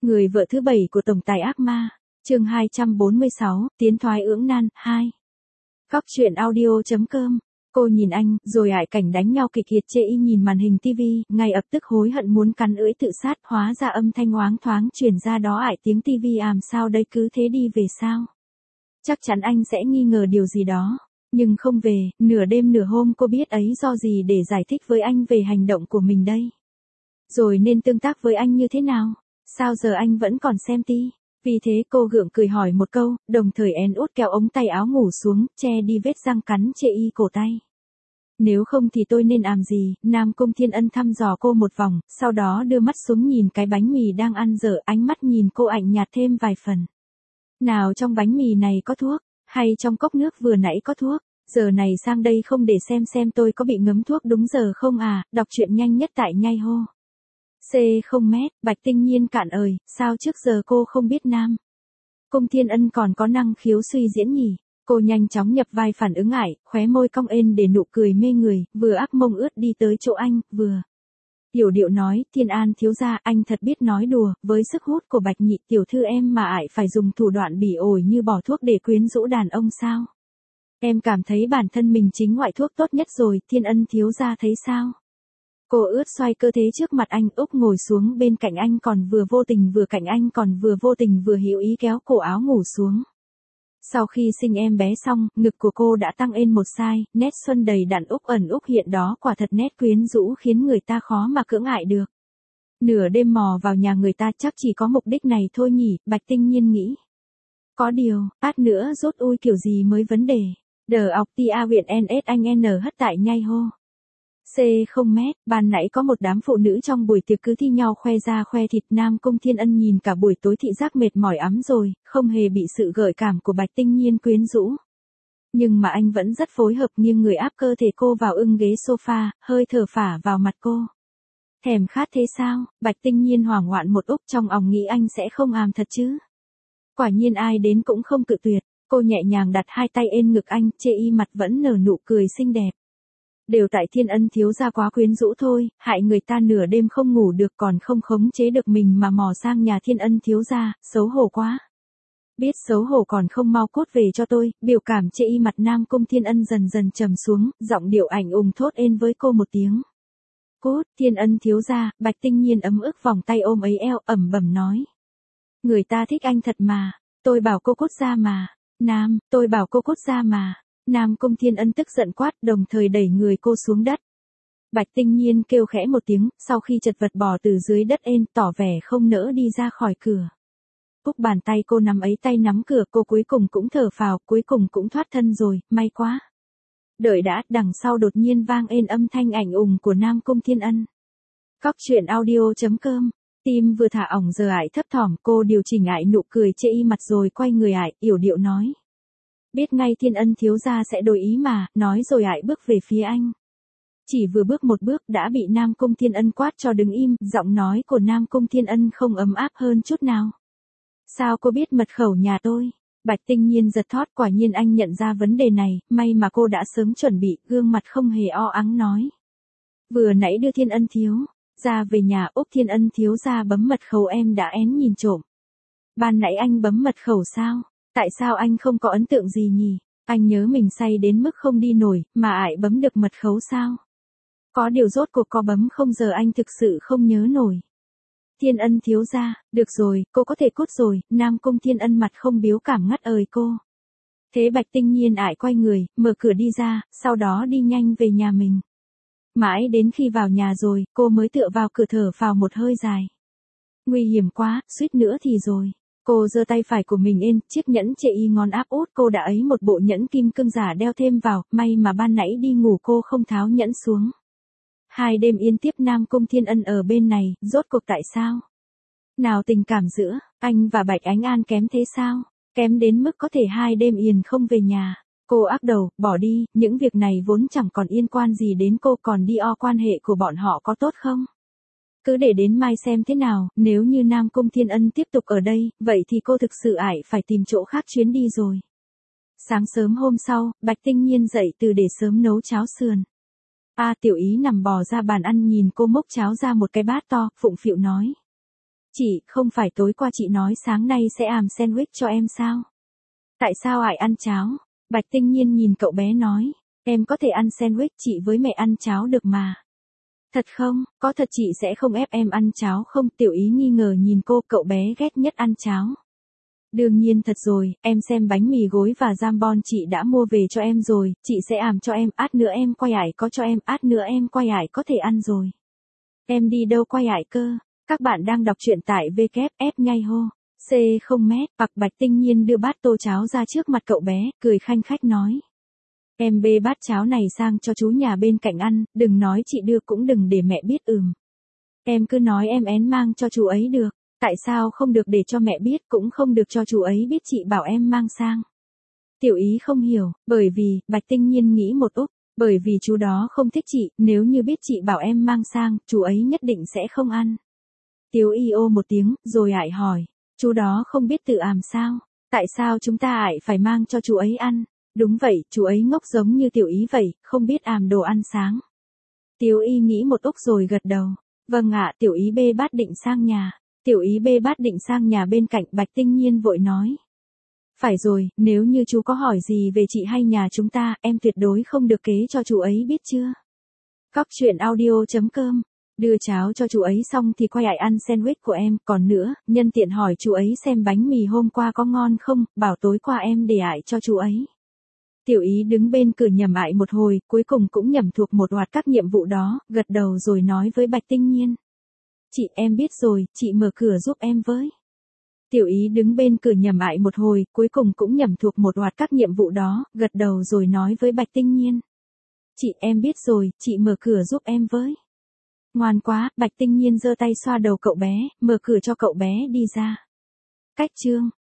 Người vợ thứ 7 của tổng tài ác ma, chương 246, tiến thoái ưỡng nan, 2. Góc truyện audio.com. Cô nhìn anh, rồi ải cảnh đánh nhau kịch liệt chê y nhìn màn hình tivi, ngay ập tức hối hận muốn cắn lưỡi tự sát, hóa ra âm thanh oáng thoáng truyền ra đó ải tiếng tivi sao đây cứ thế đi về sao? Chắc chắn anh sẽ nghi ngờ điều gì đó. Nhưng không về, nửa đêm nửa hôm cô biết ấy do gì để giải thích với anh về hành động của mình đây. Rồi nên tương tác với anh như thế nào? Sao giờ anh vẫn còn xem ti? Vì thế cô gượng cười hỏi một câu, đồng thời én út kéo ống tay áo ngủ xuống, che đi vết răng cắn chê y cổ tay. Nếu không thì tôi nên làm gì? Nam Cung Thiên Ân thăm dò cô một vòng, sau đó đưa mắt xuống nhìn cái bánh mì đang ăn dở, ánh mắt nhìn cô ảnh nhạt thêm vài phần. Nào trong bánh mì này có thuốc, hay trong cốc nước vừa nãy có thuốc? Giờ này sang đây không để xem tôi có bị ngấm thuốc đúng giờ không à? Đọc truyện nhanh nhất tại Nhai Hô. C0 Bạch Tinh Nhiên cạn ời, sao trước giờ cô không biết Nam Cung Thiên Ân còn có năng khiếu suy diễn nhỉ? Cô nhanh chóng nhập vai phản ứng ải, khóe môi cong ên để nụ cười mê người, vừa áp mông ướt đi tới chỗ anh, vừa yểu điệu nói, Thiên An thiếu gia, anh thật biết nói đùa, với sức hút của Bạch nhị tiểu thư em mà ải phải dùng thủ đoạn bỉ ổi như bỏ thuốc để quyến rũ đàn ông sao? Em cảm thấy bản thân mình chính ngoại thuốc tốt nhất rồi, Thiên Ân thiếu gia thấy sao? Cô ướt xoay cơ thế trước mặt anh, Úc ngồi xuống bên cạnh anh còn vừa vô tình vừa hữu ý kéo cổ áo ngủ xuống. Sau khi sinh em bé xong, ngực của cô đã tăng lên một size, nét xuân đầy đặn Úc ẩn Úc hiện đó quả thật nét quyến rũ khiến người ta khó mà cưỡng ại được. Nửa đêm mò vào nhà người ta chắc chỉ có mục đích này thôi nhỉ, Bạch Tinh Nhiên nghĩ. Có điều, át nữa rốt ui kiểu gì mới vấn đề. Đờ ọc ti a huyện NS anh N hất tại Nhai Hô. C0 ban nãy có một đám phụ nữ trong buổi tiệc cứ thi nhau khoe da khoe thịt. Nam Cung Thiên Ân nhìn cả buổi tối thị giác mệt mỏi ấm rồi, không hề bị sự gợi cảm của Bạch Tinh Nhiên quyến rũ. Nhưng mà anh vẫn rất phối hợp nghiêng người áp cơ thể cô vào ưng ghế sofa, hơi thở phả vào mặt cô. Thèm khát thế sao? Bạch Tinh Nhiên hoảng loạn một úc trong òng nghĩ anh sẽ không thật chứ. Quả nhiên ai đến cũng không cự tuyệt, cô nhẹ nhàng đặt hai tay lên ngực anh, chê y mặt vẫn nở nụ cười xinh đẹp. Đều tại Thiên Ân thiếu gia quá quyến rũ thôi, hại người ta nửa đêm không ngủ được còn không khống chế được mình mà mò sang nhà Thiên Ân thiếu gia, xấu hổ quá. Biết xấu hổ còn không mau cút về cho tôi, biểu cảm chê y mặt Nam Cung Thiên Ân dần dần trầm xuống, giọng điệu ảnh ùng thốt ên với cô một tiếng. Cút, Thiên Ân thiếu gia, Bạch Tinh Nhiên ấm ức vòng tay ôm ấy eo, ẩm bẩm nói. Người ta thích anh thật mà, tôi bảo cô cút ra mà. Tôi bảo cô cút ra mà. Nam Cung Thiên Ân tức giận quát, đồng thời đẩy người cô xuống đất. Bạch Tinh Nhiên kêu khẽ một tiếng, sau khi chật vật bò từ dưới đất lên, tỏ vẻ không nỡ đi ra khỏi cửa. Úc bàn tay cô nắm ấy tay nắm cửa, cô cuối cùng cũng thở phào, cuối cùng cũng thoát thân rồi, may quá. Đợi đã, đằng sau đột nhiên vang lên âm thanh ảnh ùng của Nam Cung Thiên Ân. Góc truyện audio.com. Tim vừa thả ỏng giờ ải thấp thỏm, cô điều chỉnh ải nụ cười chê y mặt rồi quay người ải, yểu điệu nói. Biết ngay Thiên Ân thiếu gia sẽ đổi ý mà, nói rồi ải bước về phía anh. Chỉ vừa bước một bước đã bị Nam Cung Thiên Ân quát cho đứng im, giọng nói của Nam Cung Thiên Ân không ấm áp hơn chút nào. Sao cô biết mật khẩu nhà tôi? Bạch Tinh Nhiên giật thót, quả nhiên anh nhận ra vấn đề này, may mà cô đã sớm chuẩn bị, gương mặt không hề o ắng nói. Vừa nãy đưa Thiên Ân thiếu ra về nhà, Úc Thiên Ân thiếu gia bấm mật khẩu em đã én nhìn trộm. Ban nãy anh bấm mật khẩu sao? Tại sao anh không có ấn tượng gì nhỉ? Anh nhớ mình say đến mức không đi nổi, mà ải bấm được mật khẩu sao? Có điều rốt cuộc có bấm không giờ anh thực sự không nhớ nổi. Thiên Ân thiếu gia, được rồi, cô có thể cút rồi, Nam Cung Thiên Ân mặt không biếu cảm ngắt ời cô. Thế Bạch Tinh Nhiên ải quay người, mở cửa đi ra, sau đó đi nhanh về nhà mình. Mãi đến khi vào nhà rồi, cô mới tựa vào cửa thở phào một hơi dài. Nguy hiểm quá, suýt nữa thì rồi. Cô giơ tay phải của mình lên, chiếc nhẫn chê y ngón áp út cô đã ấy một bộ nhẫn kim cương giả đeo thêm vào, may mà ban nãy đi ngủ cô không tháo nhẫn xuống. 2 đêm yên tiếp Nam Cung Thiên Ân ở bên này, rốt cuộc tại sao? Nào tình cảm giữa anh và Bạch Ánh An kém thế sao? Kém đến mức có thể 2 đêm yên không về nhà. Cô ác đầu, bỏ đi, những việc này vốn chẳng còn liên quan gì đến cô, còn đi o quan hệ của bọn họ có tốt không? Cứ để đến mai xem thế nào, nếu như Nam Cung Thiên Ân tiếp tục ở đây, vậy thì cô thực sự ải phải tìm chỗ khác chuyến đi rồi. Sáng sớm hôm sau, Bạch Tinh Nhiên dậy từ để sớm nấu cháo sườn. Tiểu ý nằm bò ra bàn ăn nhìn cô múc cháo ra một cái bát to, phụng phịu nói. Chị, không phải tối qua chị nói sáng nay sẽ làm sandwich cho em sao? Tại sao ải ăn cháo? Bạch Tinh Nhiên nhìn cậu bé nói, em có thể ăn sandwich, chị với mẹ ăn cháo được mà. Thật không, có thật chị sẽ không ép em ăn cháo không? Tiểu Ý nghi ngờ nhìn cô, cậu bé ghét nhất ăn cháo. Đương nhiên thật rồi, em xem bánh mì gối và jambon chị đã mua về cho em rồi, chị sẽ làm cho em, át nữa em quay ải có cho em, át nữa em quay ải có thể ăn rồi. Em đi đâu quay ải cơ? Các bạn đang đọc truyện tại WF ngay hô. C0 mét, Bạch Tinh Nhiên đưa bát tô cháo ra trước mặt cậu bé, cười khanh khách nói. Em bê bát cháo này sang cho chú nhà bên cạnh ăn, đừng nói chị đưa cũng đừng để mẹ biết. Em cứ nói em én mang cho chú ấy được. Tại sao không được để cho mẹ biết, cũng không được cho chú ấy biết chị bảo em mang sang? Tiểu Ý không hiểu, bởi vì, Bạch Tinh Nhiên nghĩ một úc, bởi vì chú đó không thích chị, nếu như biết chị bảo em mang sang, chú ấy nhất định sẽ không ăn. Tiểu Y ô một tiếng, rồi ải hỏi, chú đó không biết tự làm sao? Tại sao chúng ta ải phải mang cho chú ấy ăn? Đúng vậy, chú ấy ngốc giống như Tiểu Ý vậy, không biết làm đồ ăn sáng. Tiểu Y nghĩ một úc rồi gật đầu. Vâng ạ, Tiểu Ý bê bát định sang nhà. Tiểu Ý bê bát định sang nhà bên cạnh, Bạch Tinh Nhiên vội nói. Phải rồi, nếu như chú có hỏi gì về chị hay nhà chúng ta, em tuyệt đối không được kể cho chú ấy biết chưa? Cóc truyện audio.com. Đưa cháo cho chú ấy xong thì quay lại ăn sandwich của em, còn nữa, nhân tiện hỏi chú ấy xem bánh mì hôm qua có ngon không, bảo tối qua em để ải cho chú ấy. Tiểu Ý đứng bên cửa nhẩm ải một hồi, cuối cùng cũng nhẩm thuộc một loạt các nhiệm vụ đó, gật đầu rồi nói với Bạch Tinh Nhiên. Chị, em biết rồi, chị mở cửa giúp em với. Tiểu Ý đứng bên cửa nhẩm ải một hồi, cuối cùng cũng nhẩm thuộc một loạt các nhiệm vụ đó, gật đầu rồi nói với Bạch Tinh Nhiên. Chị, em biết rồi, chị mở cửa giúp em với. Ngoan quá, Bạch Tinh Nhiên giơ tay xoa đầu cậu bé, mở cửa cho cậu bé đi ra. Cách chương